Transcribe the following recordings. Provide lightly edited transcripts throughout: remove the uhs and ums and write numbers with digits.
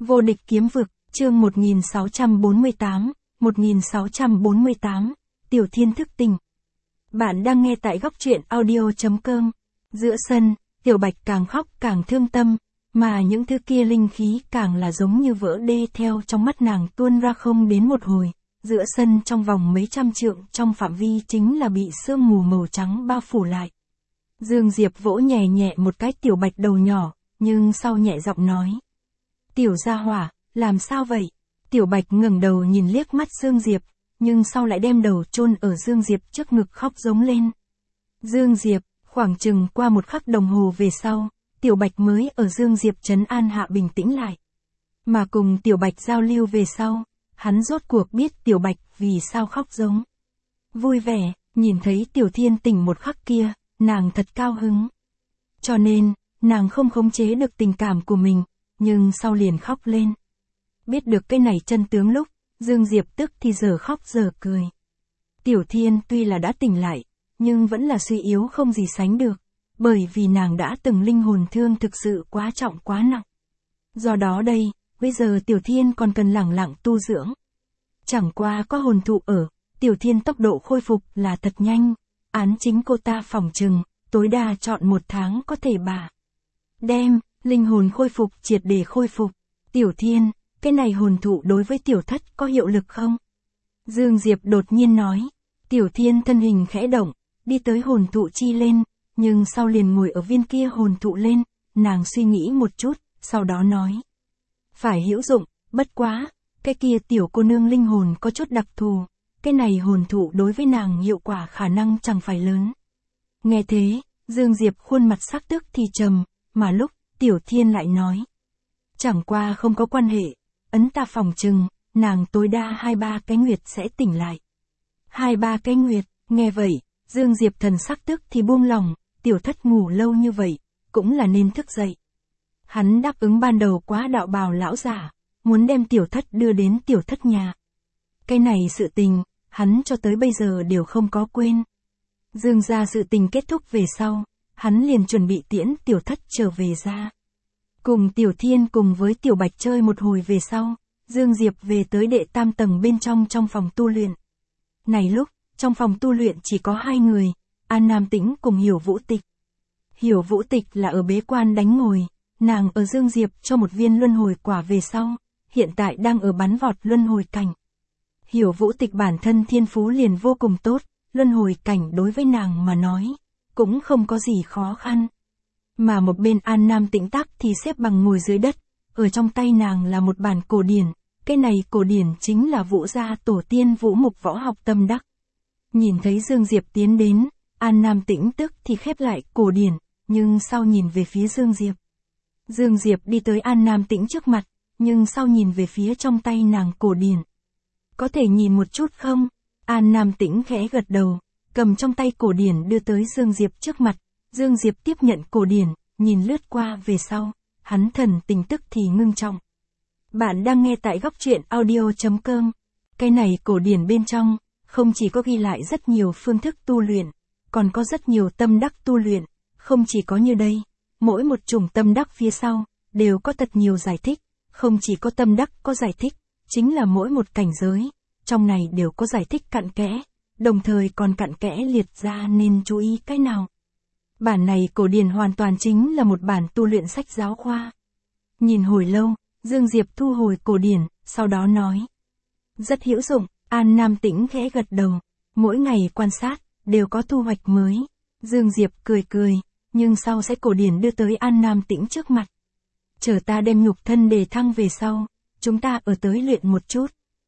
Vô địch kiếm vực, chương 1648, Tiểu Thiên thức tỉnh. Bạn đang nghe tại góc truyện audio.com. Giữa sân, Tiểu Bạch càng khóc càng thương tâm, mà những thứ kia linh khí càng là giống như vỡ đê theo trong mắt nàng tuôn ra không đến một hồi. Giữa sân trong vòng mấy trăm trượng trong phạm vi chính là bị sương mù màu trắng bao phủ lại. Dương Diệp vỗ nhẹ nhẹ một cái Tiểu Bạch đầu nhỏ, nhưng sau nhẹ giọng nói. Tiểu gia hỏa, làm sao vậy? Tiểu Bạch ngẩng đầu nhìn liếc mắt Dương Diệp, nhưng sau lại đem đầu chôn ở Dương Diệp trước ngực khóc giống lên. Dương Diệp, khoảng chừng qua một khắc đồng hồ về sau, Tiểu Bạch mới ở Dương Diệp trấn an hạ bình tĩnh lại. Mà cùng Tiểu Bạch giao lưu về sau, hắn rốt cuộc biết Tiểu Bạch vì sao khóc giống. Vui vẻ, nhìn thấy Tiểu Thiên tỉnh một khắc kia, nàng thật cao hứng. Cho nên, nàng không khống chế được tình cảm của mình, nhưng sau liền khóc lên. Biết được cái này chân tướng lúc, Dương Diệp tức thì giờ khóc giờ cười. Tiểu Thiên tuy là đã tỉnh lại, nhưng vẫn là suy yếu không gì sánh được, bởi vì nàng đã từng linh hồn thương thực sự quá trọng quá nặng. Do đó đây, bây giờ Tiểu Thiên còn cần lẳng lặng tu dưỡng. Chẳng qua có hồn thụ ở, Tiểu Thiên tốc độ khôi phục là thật nhanh, án chính cô ta phỏng chừng, tối đa chọn 1 tháng có thể đem linh hồn khôi phục triệt để khôi phục. Tiểu Thiên, cái này hồn thụ đối với Tiểu Thất có hiệu lực không? Dương Diệp đột nhiên nói. Tiểu Thiên thân hình khẽ động, đi tới hồn thụ chi lên, nhưng sau liền ngồi ở viên kia hồn thụ lên, nàng suy nghĩ một chút, sau đó nói. Phải hữu dụng, bất quá, cái kia tiểu cô nương linh hồn có chút đặc thù, cái này hồn thụ đối với nàng hiệu quả khả năng chẳng phải lớn. Nghe thế, Dương Diệp khuôn mặt sắc tức thì trầm, mà lúc Tiểu Thiên lại nói. Chẳng qua không có quan hệ, ấn ta phòng chừng, nàng tối đa 2-3 cái nguyệt sẽ tỉnh lại. 2-3 cái nguyệt, nghe vậy, Dương Diệp thần sắc tức thì buông lòng, Tiểu Thất ngủ lâu như vậy, cũng là nên thức dậy. Hắn đáp ứng ban đầu quá đạo bào lão giả, muốn đem Tiểu Thất đưa đến Tiểu Thất nhà. Cái này sự tình, hắn cho tới bây giờ đều không có quên. Dương gia sự tình kết thúc về sau, hắn liền chuẩn bị tiễn Tiểu Thất trở về ra. Cùng Tiểu Thiên cùng với Tiểu Bạch chơi một hồi về sau, Dương Diệp về tới đệ tam tầng bên trong phòng tu luyện. Này lúc, trong phòng tu luyện chỉ có 2 người, An Nam Tĩnh cùng Hiểu Vũ Tịch. Hiểu Vũ Tịch là ở bế quan đánh ngồi, nàng ở Dương Diệp cho một viên luân hồi quả về sau, hiện tại đang ở bắn vọt luân hồi cảnh. Hiểu Vũ Tịch bản thân thiên phú liền vô cùng tốt, luân hồi cảnh đối với nàng mà nói, cũng không có gì khó khăn. Mà một bên An Nam Tĩnh tắc thì xếp bằng ngồi dưới đất, ở trong tay nàng là một bản cổ điển, cái này cổ điển chính là Vũ gia tổ tiên Vũ Mục võ học tâm đắc. Nhìn thấy Dương Diệp tiến đến, An Nam Tĩnh tức thì khép lại cổ điển, nhưng sau nhìn về phía Dương Diệp. Dương Diệp đi tới An Nam Tĩnh trước mặt, nhưng sau nhìn về phía trong tay nàng cổ điển. Có thể nhìn một chút không? An Nam Tĩnh khẽ gật đầu, cầm trong tay cổ điển đưa tới Dương Diệp trước mặt. Dương Diệp tiếp nhận cổ điển, nhìn lướt qua về sau, hắn thần tình tức thì ngưng trọng. Bạn đang nghe tại góc truyện audio.com. Cái này cổ điển bên trong, không chỉ có ghi lại rất nhiều phương thức tu luyện, còn có rất nhiều tâm đắc tu luyện, không chỉ có như đây, mỗi một chủng tâm đắc phía sau, đều có thật nhiều giải thích, không chỉ có tâm đắc có giải thích, chính là mỗi một cảnh giới, trong này đều có giải thích cặn kẽ, đồng thời còn cặn kẽ liệt ra nên chú ý cái nào. Bản này cổ điển hoàn toàn chính là một bản tu luyện sách giáo khoa. Nhìn hồi lâu, Dương Diệp thu hồi cổ điển, sau đó nói. Rất hữu dụng, An Nam Tĩnh khẽ gật đầu, mỗi ngày quan sát, đều có thu hoạch mới. Dương Diệp cười cười, nhưng sau sẽ cổ điển đưa tới An Nam Tĩnh trước mặt. Chờ ta đem nhục thân đề thăng về sau, chúng ta ở tới luyện một chút.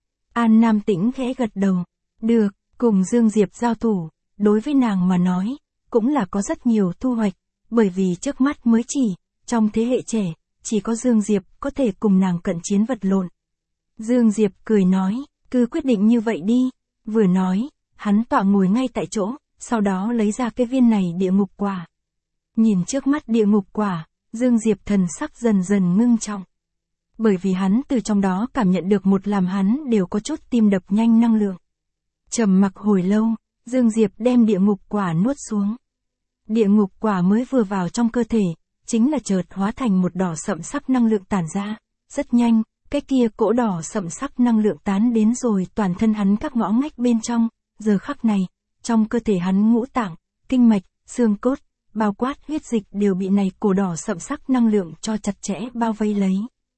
An Nam Tĩnh khẽ gật đầu, được, cùng Dương Diệp giao thủ, đối với nàng mà nói, cũng là có rất nhiều thu hoạch, bởi vì trước mắt mới trong thế hệ trẻ, chỉ có Dương Diệp có thể cùng nàng cận chiến vật lộn. Dương Diệp cười nói, cứ quyết định như vậy đi, vừa nói, hắn tọa ngồi ngay tại chỗ, sau đó lấy ra cái viên này địa ngục quả. Nhìn trước mắt địa ngục quả, Dương Diệp thần sắc dần dần ngưng trọng. Bởi vì hắn từ trong đó cảm nhận được một làm hắn đều có chút tim đập nhanh năng lượng. Trầm mặc hồi lâu, Dương Diệp đem địa ngục quả nuốt xuống. Địa ngục quả mới vừa vào trong cơ thể, chính là chợt hóa thành một đỏ sậm sắc năng lượng tản ra, rất nhanh, cái kia cỗ đỏ sậm sắc năng lượng tán đến rồi toàn thân hắn các ngõ ngách bên trong, giờ khắc này, trong cơ thể hắn ngũ tạng, kinh mạch, xương cốt, bao quát huyết dịch đều bị này cổ đỏ sậm sắc năng lượng cho chặt chẽ bao vây lấy.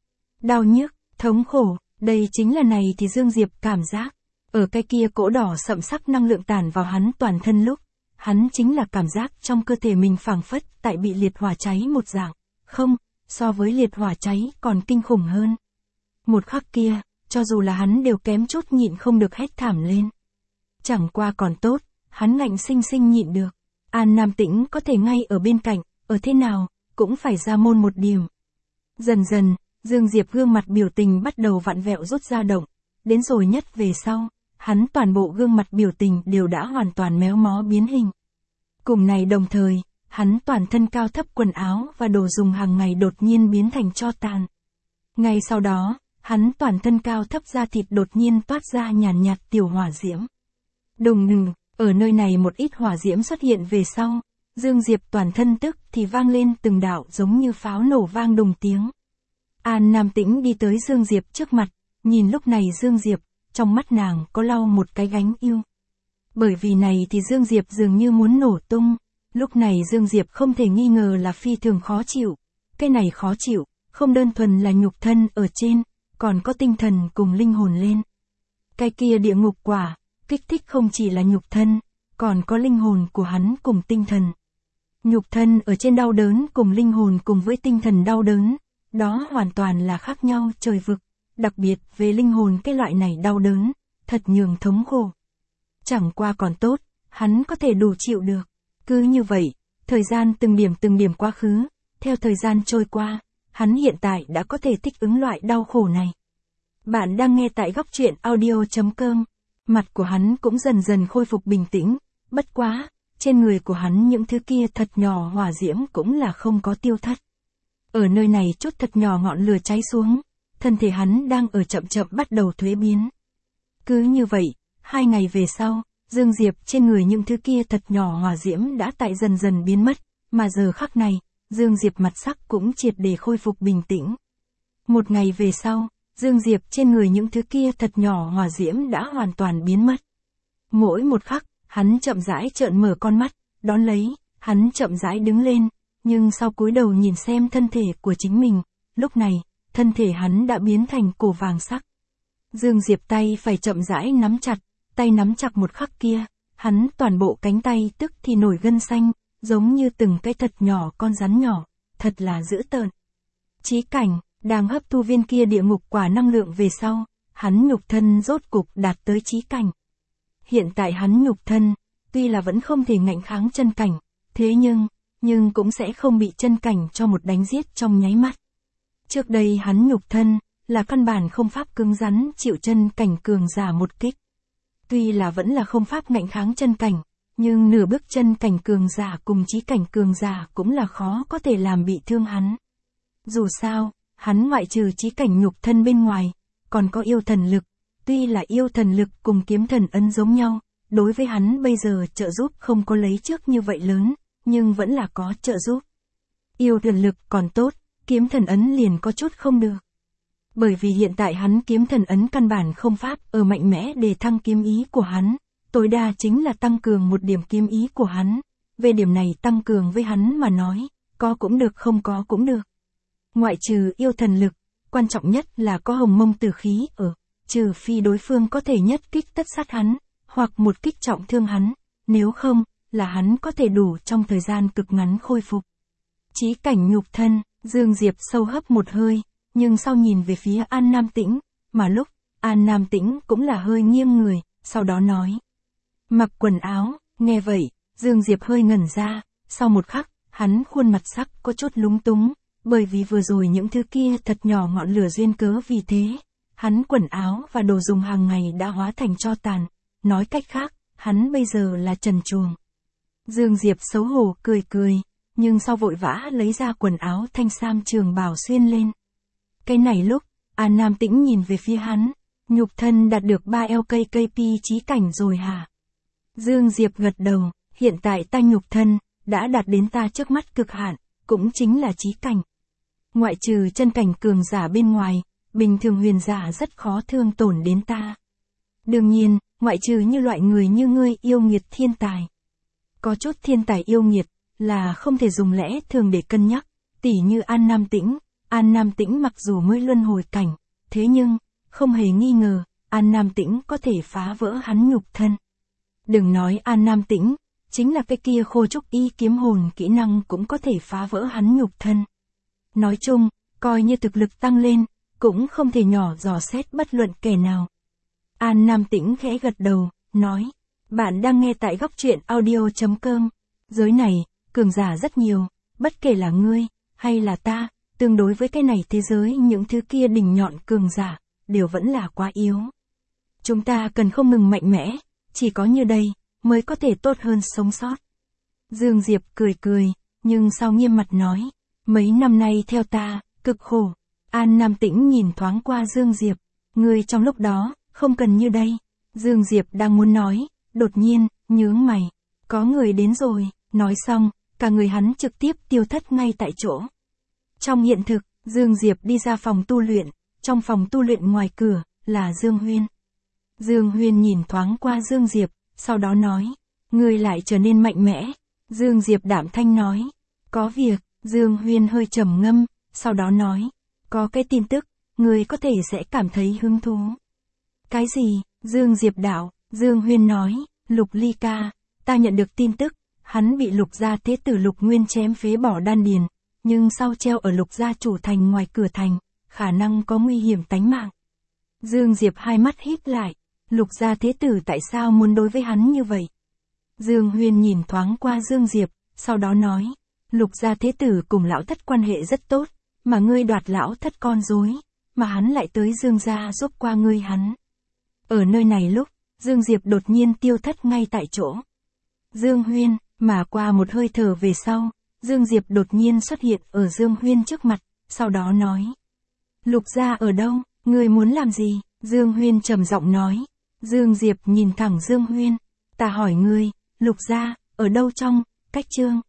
Đau nhức, thống khổ, đây chính là này thì Dương Diệp cảm giác. Ở cái kia cỗ đỏ sậm sắc năng lượng tản vào hắn toàn thân lúc, hắn chính là cảm giác trong cơ thể mình phảng phất tại bị liệt hỏa cháy một dạng, không, so với liệt hỏa cháy còn kinh khủng hơn. Một khắc kia, cho dù là hắn đều kém chút nhịn không được hét thảm lên. Chẳng qua còn tốt, hắn ngạnh sinh sinh nhịn được. An Nam Tĩnh có thể ngay ở bên cạnh, ở thế nào, cũng phải ra môn một điểm. Dần dần, Dương Diệp gương mặt biểu tình bắt đầu vặn vẹo rút ra động, đến rồi nhất về sau, hắn toàn bộ gương mặt biểu tình đều đã hoàn toàn méo mó biến hình. Cùng này đồng thời, hắn toàn thân cao thấp quần áo và đồ dùng hàng ngày đột nhiên biến thành tro tàn. Ngay sau đó, hắn toàn thân cao thấp da thịt đột nhiên toát ra nhàn nhạt tiểu hỏa diễm. Đùng đùng, ở nơi này một ít hỏa diễm xuất hiện về sau, Dương Diệp toàn thân tức thì vang lên từng đạo giống như pháo nổ vang đùng tiếng. An Nam Tĩnh đi tới Dương Diệp trước mặt, nhìn lúc này Dương Diệp, trong mắt nàng có lau một cái gánh yêu. Bởi vì này thì Dương Diệp dường như muốn nổ tung, lúc này Dương Diệp không thể nghi ngờ là phi thường khó chịu. Cái này khó chịu, không đơn thuần là nhục thân ở trên, còn có tinh thần cùng linh hồn lên. Cái kia địa ngục quả, kích thích không chỉ là nhục thân, còn có linh hồn của hắn cùng tinh thần. Nhục thân ở trên đau đớn cùng linh hồn cùng với tinh thần đau đớn, đó hoàn toàn là khác nhau trời vực, đặc biệt về linh hồn cái loại này đau đớn, thật nhường thống khổ. Chẳng qua còn tốt, hắn có thể đủ chịu được. Cứ như vậy, thời gian từng điểm quá khứ, theo thời gian trôi qua, hắn hiện tại đã có thể thích ứng loại đau khổ này. Bạn đang nghe tại Góc Truyện Audio.com, mặt của hắn cũng dần dần khôi phục bình tĩnh, bất quá, trên người của hắn những thứ kia thật nhỏ hỏa diễm cũng là không có tiêu thất. Ở nơi này chút thật nhỏ ngọn lửa cháy xuống, thân thể hắn đang ở chậm chậm bắt đầu thuế biến. Cứ như vậy, 2 ngày về sau, Dương Diệp trên người những thứ kia thật nhỏ hỏa diễm đã tại dần dần biến mất, mà giờ khắc này, Dương Diệp mặt sắc cũng triệt để khôi phục bình tĩnh. 1 ngày về sau, Dương Diệp trên người những thứ kia thật nhỏ hỏa diễm đã hoàn toàn biến mất. Mỗi một khắc, hắn chậm rãi trợn mở con mắt, đón lấy, hắn chậm rãi đứng lên, nhưng sau cúi đầu nhìn xem thân thể của chính mình, lúc này, thân thể hắn đã biến thành cổ vàng sắc. Dương Diệp tay phải chậm rãi nắm chặt, tay nắm chặt một khắc kia, hắn toàn bộ cánh tay tức thì nổi gân xanh, giống như từng cái thật nhỏ con rắn nhỏ, thật là dữ tợn. Chí Cảnh, đang hấp thu viên kia địa ngục quả năng lượng về sau, hắn nhục thân rốt cục đạt tới chí cảnh. Hiện tại hắn nhục thân, tuy là vẫn không thể ngạnh kháng chân cảnh, thế nhưng cũng sẽ không bị chân cảnh cho một đánh giết trong nháy mắt. Trước đây hắn nhục thân, là căn bản không pháp cứng rắn chịu chân cảnh cường giả một kích. Tuy là vẫn là không pháp ngạnh kháng chân cảnh, nhưng nửa bước chân cảnh cường giả cùng chí cảnh cường giả cũng là khó có thể làm bị thương hắn. Dù sao, hắn ngoại trừ chí cảnh nhục thân bên ngoài, còn có yêu thần lực, tuy là yêu thần lực cùng kiếm thần ấn giống nhau, đối với hắn bây giờ trợ giúp không có lấy trước như vậy lớn, nhưng vẫn là có trợ giúp. Yêu thần lực còn tốt, kiếm thần ấn liền có chút không được. Bởi vì hiện tại hắn kiếm thần ấn căn bản không pháp ở mạnh mẽ để thăng kiếm ý của hắn, tối đa chính là tăng cường một điểm kiếm ý của hắn, về điểm này tăng cường với hắn mà nói, có cũng được không có cũng được. Ngoại trừ yêu thần lực, quan trọng nhất là có hồng mông tử khí ở, trừ phi đối phương có thể nhất kích tất sát hắn, hoặc một kích trọng thương hắn, nếu không, là hắn có thể đủ trong thời gian cực ngắn khôi phục. Chí cảnh nhục thân, Dương Diệp sâu hấp một hơi, nhưng sau nhìn về phía An Nam Tĩnh, mà lúc, An Nam Tĩnh cũng là hơi nghiêng người, sau đó nói. Mặc quần áo, nghe vậy, Dương Diệp hơi ngẩn ra, sau một khắc, hắn khuôn mặt sắc có chút lúng túng, bởi vì vừa rồi những thứ kia thật nhỏ ngọn lửa duyên cớ vì thế, hắn quần áo và đồ dùng hàng ngày đã hóa thành tro tàn, nói cách khác, hắn bây giờ là trần truồng. Dương Diệp xấu hổ cười, nhưng sau vội vã lấy ra quần áo thanh sam trường bào xuyên lên. Cái này lúc, An Nam Tĩnh nhìn về phía hắn, nhục thân đạt được 3 LKKP chí cảnh rồi hả? Dương Diệp gật đầu, hiện tại ta nhục thân, đã đạt đến ta trước mắt cực hạn, cũng chính là chí cảnh. Ngoại trừ chân cảnh cường giả bên ngoài, bình thường huyền giả rất khó thương tổn đến ta. Đương nhiên, ngoại trừ như loại người như ngươi yêu nghiệt thiên tài. Có chút thiên tài yêu nghiệt, là không thể dùng lẽ thường để cân nhắc, tỉ như An Nam Tĩnh. An Nam Tĩnh mặc dù mới luân hồi cảnh, thế nhưng, không hề nghi ngờ, An Nam Tĩnh có thể phá vỡ hắn nhục thân. Đừng nói An Nam Tĩnh, chính là cái kia Khô Trúc Y kiếm hồn kỹ năng cũng có thể phá vỡ hắn nhục thân. Nói chung, coi như thực lực tăng lên, cũng không thể nhỏ dò xét bất luận kẻ nào. An Nam Tĩnh khẽ gật đầu, nói, bạn đang nghe tại góc truyện audio.com. Giới này, cường giả rất nhiều, bất kể là ngươi, hay là ta, tương đối với cái này thế giới những thứ kia đỉnh nhọn cường giả, đều vẫn là quá yếu. Chúng ta cần không ngừng mạnh mẽ, chỉ có như đây, mới có thể tốt hơn sống sót. Dương Diệp cười cười, nhưng sau nghiêm mặt nói, mấy năm nay theo ta, cực khổ. An Nam Tĩnh nhìn thoáng qua Dương Diệp, ngươi trong lúc đó, không cần như đây. Dương Diệp đang muốn nói, đột nhiên, nhướng mày, có người đến rồi, nói xong, cả người hắn trực tiếp tiêu thất ngay tại chỗ. Trong hiện thực, Dương Diệp đi ra phòng tu luyện, trong phòng tu luyện ngoài cửa, là Dương Huyên. Dương Huyên nhìn thoáng qua Dương Diệp, sau đó nói, ngươi lại trở nên mạnh mẽ. Dương Diệp đạm thanh nói, có việc. Dương Huyên hơi trầm ngâm, sau đó nói, có cái tin tức, ngươi có thể sẽ cảm thấy hứng thú. Cái gì? Dương Diệp đạo. Dương Huyên nói, Lục Ly ca, ta nhận được tin tức, hắn bị Lục gia thế tử Lục Nguyên chém phế bỏ đan điền, nhưng sau treo ở Lục gia chủ thành ngoài cửa thành, khả năng có nguy hiểm tánh mạng. Dương Diệp hai mắt híp lại, Lục gia thế tử tại sao muốn đối với hắn như vậy? Dương Huyên nhìn thoáng qua Dương Diệp, sau đó nói, Lục gia thế tử cùng lão thất quan hệ rất tốt, mà ngươi đoạt lão thất con rối, mà hắn lại tới Dương gia giúp qua ngươi hắn. Ở nơi này lúc, Dương Diệp đột nhiên tiêu thất ngay tại chỗ. Dương Huyên, mà qua một hơi thở về sau, Dương Diệp đột nhiên xuất hiện ở Dương Huyên trước mặt, sau đó nói. Lục gia ở đâu, ngươi muốn làm gì? Dương Huyên trầm giọng nói. Dương Diệp nhìn thẳng Dương Huyên, ta hỏi ngươi, Lục gia, ở đâu trong, cách Trương